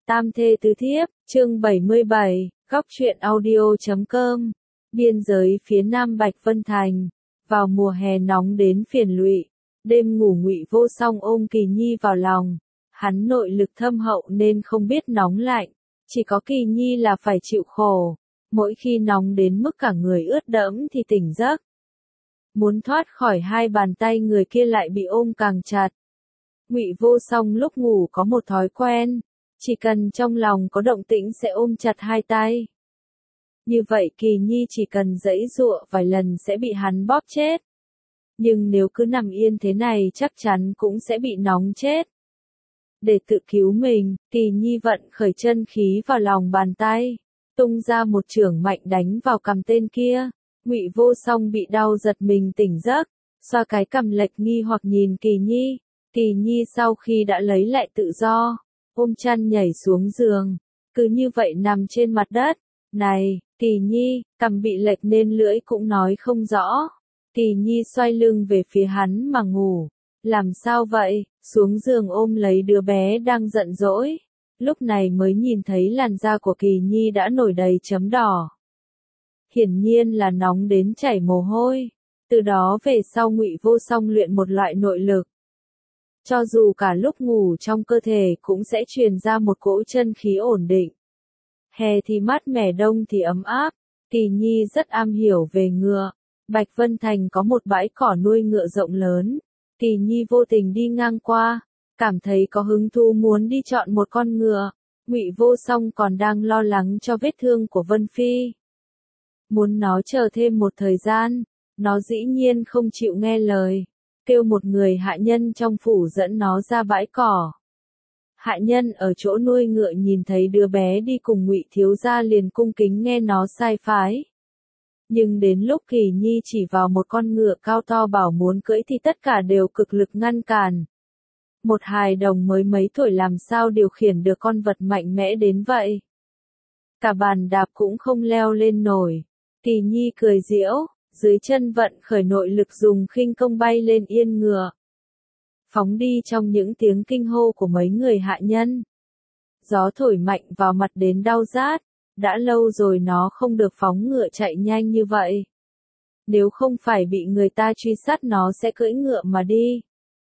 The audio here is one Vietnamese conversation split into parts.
Tam thê tứ thiếp, chương 77, góc truyện audio.com. Biên giới phía nam Bạch Vân Thành, vào mùa hè nóng đến phiền lụy, đêm ngủ Ngụy Vô Song ôm Kỳ Nhi vào lòng, hắn nội lực thâm hậu nên không biết nóng lạnh, chỉ có Kỳ Nhi là phải chịu khổ, mỗi khi nóng đến mức cả người ướt đẫm thì tỉnh giấc. Muốn thoát khỏi hai bàn tay người kia lại bị ôm càng chặt. Ngụy Vô Song lúc ngủ có một thói quen, chỉ cần trong lòng có động tĩnh sẽ ôm chặt hai tay. Như vậy Kỳ Nhi chỉ cần giãy giụa vài lần sẽ bị hắn bóp chết. Nhưng nếu cứ nằm yên thế này chắc chắn cũng sẽ bị nóng chết. Để tự cứu mình, Kỳ Nhi vận khởi chân khí vào lòng bàn tay, tung ra một chưởng mạnh đánh vào cằm tên kia. Ngụy Vô Song bị đau giật mình tỉnh giấc, xoa cái cằm lệch nghi hoặc nhìn Kỳ Nhi. Kỳ Nhi sau khi đã lấy lại tự do, ôm chăn nhảy xuống giường, cứ như vậy nằm trên mặt đất. Này, Kỳ Nhi, cằm bị lệch nên lưỡi cũng nói không rõ. Kỳ Nhi xoay lưng về phía hắn mà ngủ. Làm sao vậy? Xuống giường ôm lấy đứa bé đang giận dỗi. Lúc này mới nhìn thấy làn da của Kỳ Nhi đã nổi đầy chấm đỏ. Hiển nhiên là nóng đến chảy mồ hôi. Từ đó về sau Ngụy Vô Song luyện một loại nội lực. Cho dù cả lúc ngủ trong cơ thể cũng sẽ truyền ra một cỗ chân khí ổn định. Hè thì mát mẻ, đông thì ấm áp. Kỳ Nhi rất am hiểu về ngựa. Bạch Vân Thành có một bãi cỏ nuôi ngựa rộng lớn. Kỳ Nhi vô tình đi ngang qua, cảm thấy có hứng thú muốn đi chọn một con ngựa. Ngụy Vô Song còn đang lo lắng cho vết thương của Vân Phi. Muốn nó chờ thêm một thời gian, nó dĩ nhiên không chịu nghe lời. Kêu một người hạ nhân trong phủ dẫn nó ra bãi cỏ. Hạ nhân ở chỗ nuôi ngựa nhìn thấy đứa bé đi cùng Ngụy thiếu gia liền cung kính nghe nó sai phái. Nhưng đến lúc Kỳ Nhi chỉ vào một con ngựa cao to bảo muốn cưỡi thì tất cả đều cực lực ngăn cản. Một hài đồng mới mấy tuổi làm sao điều khiển được con vật mạnh mẽ đến vậy. Cả bàn đạp cũng không leo lên nổi. Kỳ Nhi cười giễu, dưới chân vận khởi nội lực dùng khinh công bay lên yên ngựa. Phóng đi trong những tiếng kinh hô của mấy người hạ nhân. Gió thổi mạnh vào mặt đến đau rát, đã lâu rồi nó không được phóng ngựa chạy nhanh như vậy. Nếu không phải bị người ta truy sát nó sẽ cưỡi ngựa mà đi.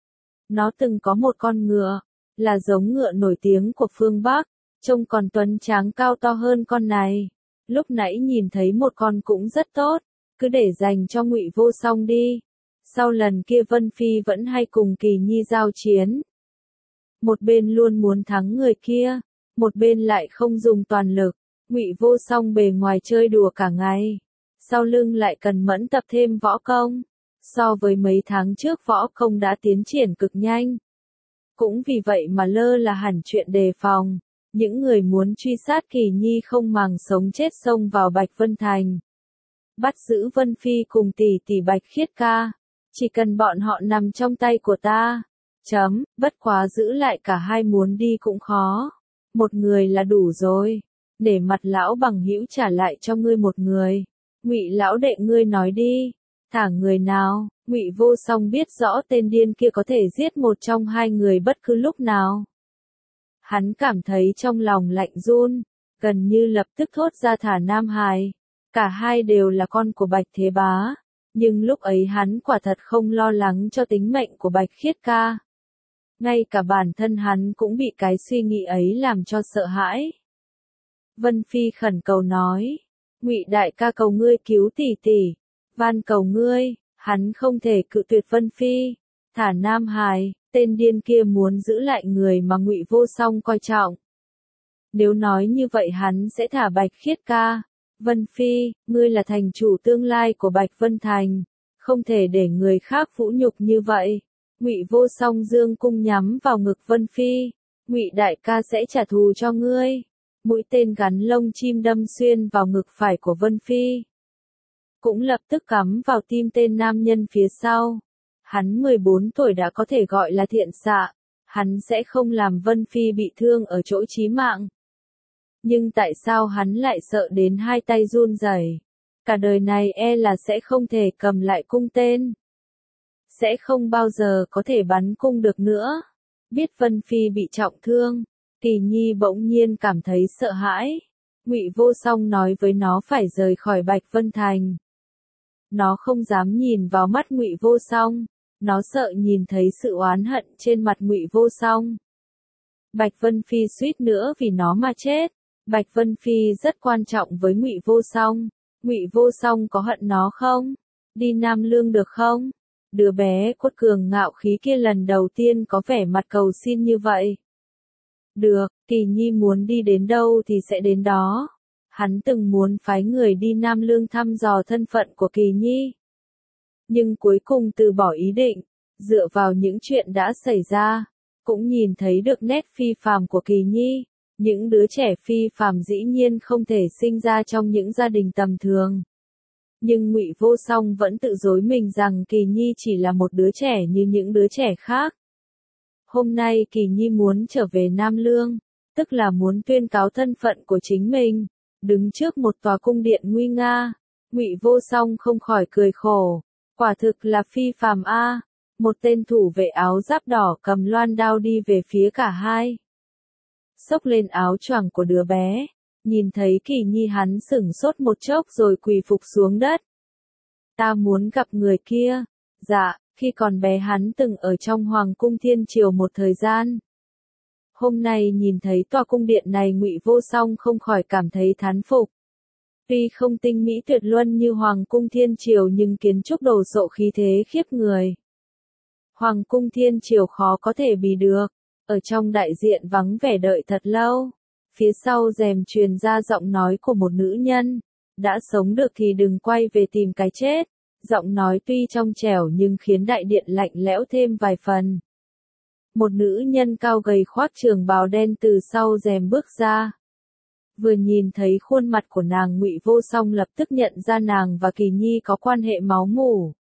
Nó từng có một con ngựa, là giống ngựa nổi tiếng của phương Bắc, trông còn tuấn tráng cao to hơn con này. Lúc nãy nhìn thấy một con cũng rất tốt, cứ để dành cho Ngụy Vô Song đi. Sau lần kia Vân Phi vẫn hay cùng Kỳ Nhi giao chiến. Một bên luôn muốn thắng người kia, một bên lại không dùng toàn lực. Ngụy Vô Song bề ngoài chơi đùa cả ngày, sau lưng lại cần mẫn tập thêm võ công. So với mấy tháng trước võ công đã tiến triển cực nhanh. Cũng vì vậy mà lơ là hẳn chuyện đề phòng. Những người muốn truy sát Kỳ Nhi không màng sống chết xông vào Bạch Vân Thành. Bắt giữ Vân Phi cùng tỷ tỷ Bạch Khiết Ca. Chỉ cần bọn họ nằm trong tay của ta. Bất quá giữ lại cả hai muốn đi cũng khó. Một người là đủ rồi. Để mặt lão bằng hữu trả lại cho ngươi một người. Ngụy lão đệ ngươi nói đi. Thả người nào? Ngụy Vô Song biết rõ tên điên kia có thể giết một trong hai người bất cứ lúc nào. Hắn cảm thấy trong lòng lạnh run, gần như lập tức thốt ra thả Nam Hải. Cả hai đều là con của Bạch Thế Bá, nhưng lúc ấy hắn quả thật không lo lắng cho tính mệnh của Bạch Khiết Ca. Ngay cả bản thân hắn cũng bị cái suy nghĩ ấy làm cho sợ hãi. Vân Phi khẩn cầu nói, Ngụy đại ca cầu ngươi cứu tỷ tỷ, van cầu ngươi. Hắn không thể cự tuyệt Vân Phi, thả Nam Hải. Tên điên kia muốn giữ lại người mà Ngụy Vô Song coi trọng. Nếu nói như vậy hắn sẽ thả Bạch Khiết Ca. Vân Phi, ngươi là thành chủ tương lai của Bạch Vân Thành, không thể để người khác vũ nhục như vậy. Ngụy Vô Song dương cung nhắm vào ngực Vân Phi. Ngụy đại ca sẽ trả thù cho ngươi. Mũi tên gắn lông chim đâm xuyên vào ngực phải của Vân Phi. Cũng lập tức cắm vào tim tên nam nhân phía sau. Hắn 14 tuổi đã có thể gọi là thiện xạ, hắn sẽ không làm Vân Phi bị thương ở chỗ chí mạng. Nhưng tại sao hắn lại sợ đến hai tay run rẩy? Cả đời này e là sẽ không thể cầm lại cung tên. Sẽ không bao giờ có thể bắn cung được nữa. Biết Vân Phi bị trọng thương, Kỳ Nhi bỗng nhiên cảm thấy sợ hãi. Ngụy Vô Song nói với nó phải rời khỏi Bạch Vân Thành. Nó không dám nhìn vào mắt Ngụy Vô Song, nó sợ nhìn thấy sự oán hận trên mặt Ngụy Vô Song. Bạch Vân Phi suýt nữa vì nó mà chết. Bạch Vân Phi rất quan trọng với Ngụy Vô Song. Ngụy Vô Song có hận nó không? Đi Nam Lương được không? Đứa bé cốt cường ngạo khí kia lần đầu tiên có vẻ mặt cầu xin như vậy. Được, Kỳ Nhi muốn đi đến đâu thì sẽ đến đó. Hắn từng muốn phái người đi Nam Lương thăm dò thân phận của Kỳ Nhi. Nhưng cuối cùng từ bỏ ý định, dựa vào những chuyện đã xảy ra, cũng nhìn thấy được nét phi phàm của Kỳ Nhi. Những đứa trẻ phi phàm dĩ nhiên không thể sinh ra trong những gia đình tầm thường. Nhưng Ngụy Vô Song vẫn tự dối mình rằng Kỳ Nhi chỉ là một đứa trẻ như những đứa trẻ khác. Hôm nay Kỳ Nhi muốn trở về Nam Lương, tức là muốn tuyên cáo thân phận của chính mình, đứng trước một tòa cung điện nguy nga. Ngụy Vô Song không khỏi cười khổ, quả thực là phi phàm a. Một tên thủ vệ áo giáp đỏ cầm loan đao đi về phía cả hai. Xốc lên áo choàng của đứa bé, nhìn thấy Kỳ Nhi hắn sửng sốt một chốc rồi quỳ phục xuống đất. Ta muốn gặp người kia. Dạ, khi còn bé hắn từng ở trong Hoàng cung Thiên Triều một thời gian. Hôm nay nhìn thấy tòa cung điện này Ngụy Vô Song không khỏi cảm thấy thán phục. Tuy không tinh mỹ tuyệt luân như Hoàng cung Thiên Triều nhưng kiến trúc đồ sộ khí thế khiếp người. Hoàng cung Thiên Triều khó có thể bì được. Ở trong đại diện vắng vẻ đợi thật lâu. Phía sau rèm truyền ra giọng nói của một nữ nhân. Đã sống được thì đừng quay về tìm cái chết. Giọng nói tuy trong trẻo nhưng khiến đại điện lạnh lẽo thêm vài phần. Một nữ nhân cao gầy khoác trường bào đen từ sau rèm bước ra. Vừa nhìn thấy khuôn mặt của nàng Ngụy Vô Song lập tức nhận ra nàng và Kỳ Nhi có quan hệ máu mủ.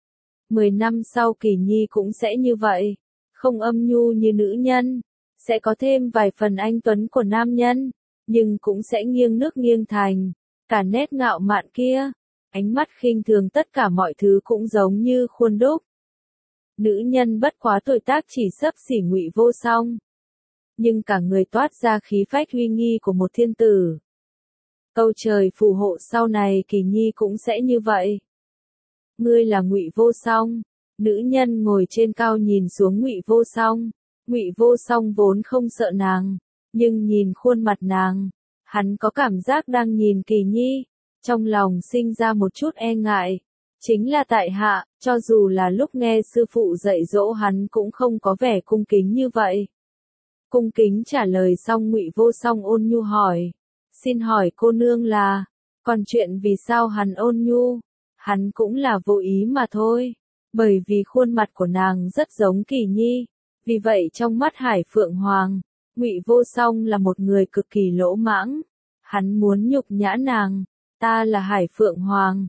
10 năm sau Kỳ Nhi cũng sẽ như vậy. Không âm nhu như nữ nhân, sẽ có thêm vài phần anh tuấn của nam nhân, nhưng cũng sẽ nghiêng nước nghiêng thành, cả nét ngạo mạn kia, ánh mắt khinh thường tất cả mọi thứ cũng giống như khuôn đúc. Nữ nhân bất quá tuổi tác chỉ xấp xỉ Ngụy Vô Song, nhưng cả người toát ra khí phách uy nghi của một thiên tử. Câu trời phù hộ sau này Kỳ Nhi cũng sẽ như vậy. Ngươi là Ngụy Vô Song. Nữ nhân ngồi trên cao nhìn xuống Ngụy Vô Song. Ngụy Vô Song vốn không sợ nàng, nhưng nhìn khuôn mặt nàng, hắn có cảm giác đang nhìn Kỳ Nhi, trong lòng sinh ra một chút e ngại. Chính là tại hạ, cho dù là lúc nghe sư phụ dạy dỗ hắn cũng không có vẻ cung kính như vậy. Cung kính trả lời xong Ngụy Vô Song ôn nhu hỏi, xin hỏi cô nương là, còn chuyện vì sao hắn ôn nhu, hắn cũng là vô ý mà thôi. Bởi vì khuôn mặt của nàng rất giống Kỳ Nhi, vì vậy trong mắt Hải Phượng Hoàng, Ngụy Vô Song là một người cực kỳ lỗ mãng. Hắn muốn nhục nhã nàng, ta là Hải Phượng Hoàng.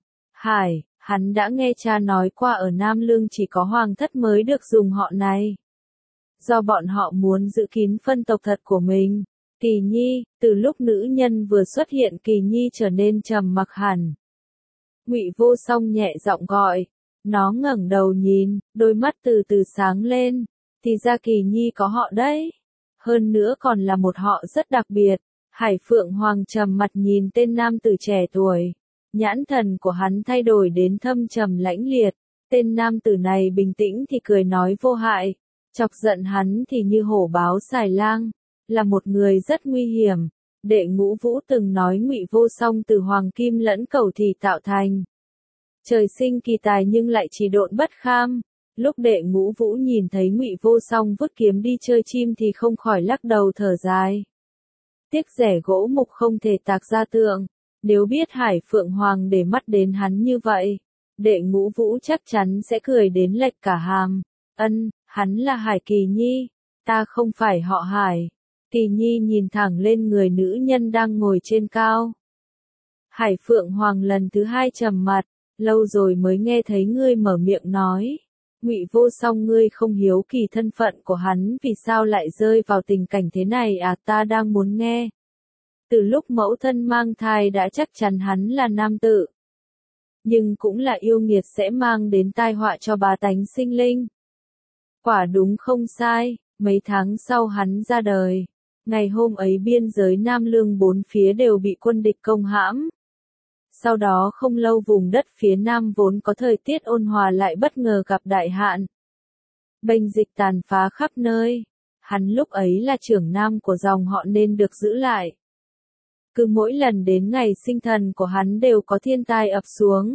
Hắn đã nghe cha nói qua ở Nam Lương chỉ có hoàng thất mới được dùng họ này. Do bọn họ muốn giữ kín phân tộc thật của mình. Kỳ Nhi, từ lúc nữ nhân vừa xuất hiện Kỳ Nhi trở nên trầm mặc hẳn. Ngụy Vô Song nhẹ giọng gọi. Nó ngẩng đầu nhìn, đôi mắt từ từ sáng lên, thì ra Kỳ Nhi có họ đấy. Hơn nữa còn là một họ rất đặc biệt. Hải Phượng Hoàng trầm mặt nhìn tên nam tử trẻ tuổi. Nhãn thần của hắn thay đổi đến thâm trầm lãnh liệt. Tên nam tử này bình tĩnh thì cười nói vô hại. Chọc giận hắn thì như hổ báo xài lang. Là một người rất nguy hiểm. Đệ Ngũ Vũ từng nói Ngụy Vô Song từ hoàng kim lẫn cẩu thì tạo thành. Trời sinh kỳ tài nhưng lại chỉ độn bất kham. Lúc Đệ Ngũ Vũ nhìn thấy Ngụy Vô Song vứt kiếm đi chơi chim thì không khỏi lắc đầu thở dài. Tiếc rẻ gỗ mục không thể tạc ra tượng. Nếu biết Hải Phượng Hoàng để mắt đến hắn như vậy, Đệ Ngũ Vũ chắc chắn sẽ cười đến lệch cả hàm. Hắn là Hải Kỳ Nhi, ta không phải họ Hải. Kỳ Nhi nhìn thẳng lên người nữ nhân đang ngồi trên cao. Hải Phượng Hoàng lần thứ hai trầm mặt, lâu rồi mới nghe thấy ngươi mở miệng nói. Ngụy Vô Song, ngươi không hiếu kỳ thân phận của hắn vì sao lại rơi vào tình cảnh thế này à? Ta đang muốn nghe. Từ lúc mẫu thân mang thai đã chắc chắn hắn là nam tử. Nhưng cũng là yêu nghiệt sẽ mang đến tai họa cho bá tánh sinh linh. Quả đúng không sai, mấy tháng sau hắn ra đời. Ngày hôm ấy biên giới Nam Lương bốn phía đều bị quân địch công hãm. Sau đó không lâu vùng đất phía Nam vốn có thời tiết ôn hòa lại bất ngờ gặp đại hạn. Bệnh dịch tàn phá khắp nơi. Hắn lúc ấy là trưởng nam của dòng họ nên được giữ lại. Cứ mỗi lần đến ngày sinh thần của hắn đều có thiên tai ập xuống.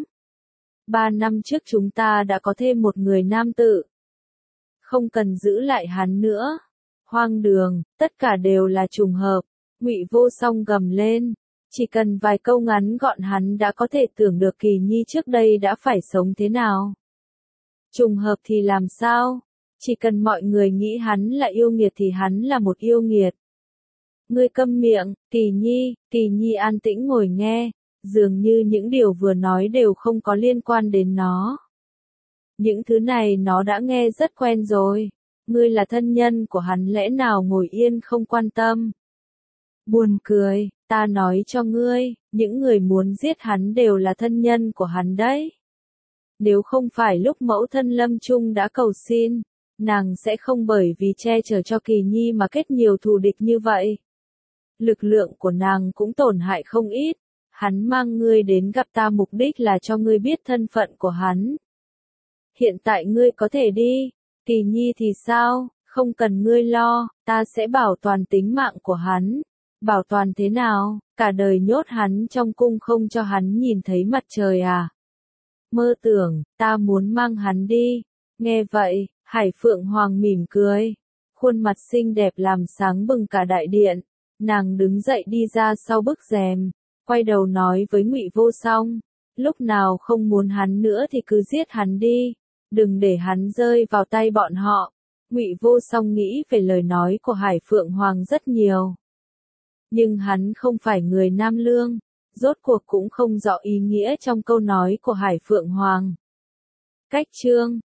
3 năm trước chúng ta đã có thêm một người nam tử. Không cần giữ lại hắn nữa. Hoang đường, tất cả đều là trùng hợp. Ngụy Vô Song gầm lên. Chỉ cần vài câu ngắn gọn hắn đã có thể tưởng được Kỳ Nhi trước đây đã phải sống thế nào. Trùng hợp thì làm sao? Chỉ cần mọi người nghĩ hắn là yêu nghiệt thì hắn là một yêu nghiệt. Ngươi câm miệng, Kỳ Nhi an tĩnh ngồi nghe, dường như những điều vừa nói đều không có liên quan đến nó. Những thứ này nó đã nghe rất quen rồi. Ngươi là thân nhân của hắn lẽ nào ngồi yên không quan tâm. Buồn cười, ta nói cho ngươi, những người muốn giết hắn đều là thân nhân của hắn đấy. Nếu không phải lúc mẫu thân Lâm Trung đã cầu xin, nàng sẽ không bởi vì che chở cho Kỳ Nhi mà kết nhiều thù địch như vậy. Lực lượng của nàng cũng tổn hại không ít. Hắn mang ngươi đến gặp ta mục đích là cho ngươi biết thân phận của hắn. Hiện tại ngươi có thể đi. Kỳ Nhi thì sao? Không cần ngươi lo, ta sẽ bảo toàn tính mạng của hắn. Bảo toàn thế nào? Cả đời nhốt hắn trong cung không cho hắn nhìn thấy mặt trời à? Mơ tưởng, ta muốn mang hắn đi. Nghe vậy, Hải Phượng Hoàng mỉm cười. Khuôn mặt xinh đẹp làm sáng bừng cả đại điện. Nàng đứng dậy đi ra sau bức rèm, quay đầu nói với Ngụy Vô Song, lúc nào không muốn hắn nữa thì cứ giết hắn đi, đừng để hắn rơi vào tay bọn họ. Ngụy Vô Song nghĩ về lời nói của Hải Phượng Hoàng rất nhiều. Nhưng hắn không phải người Nam Lương, rốt cuộc cũng không rõ ý nghĩa trong câu nói của Hải Phượng Hoàng. Cách chương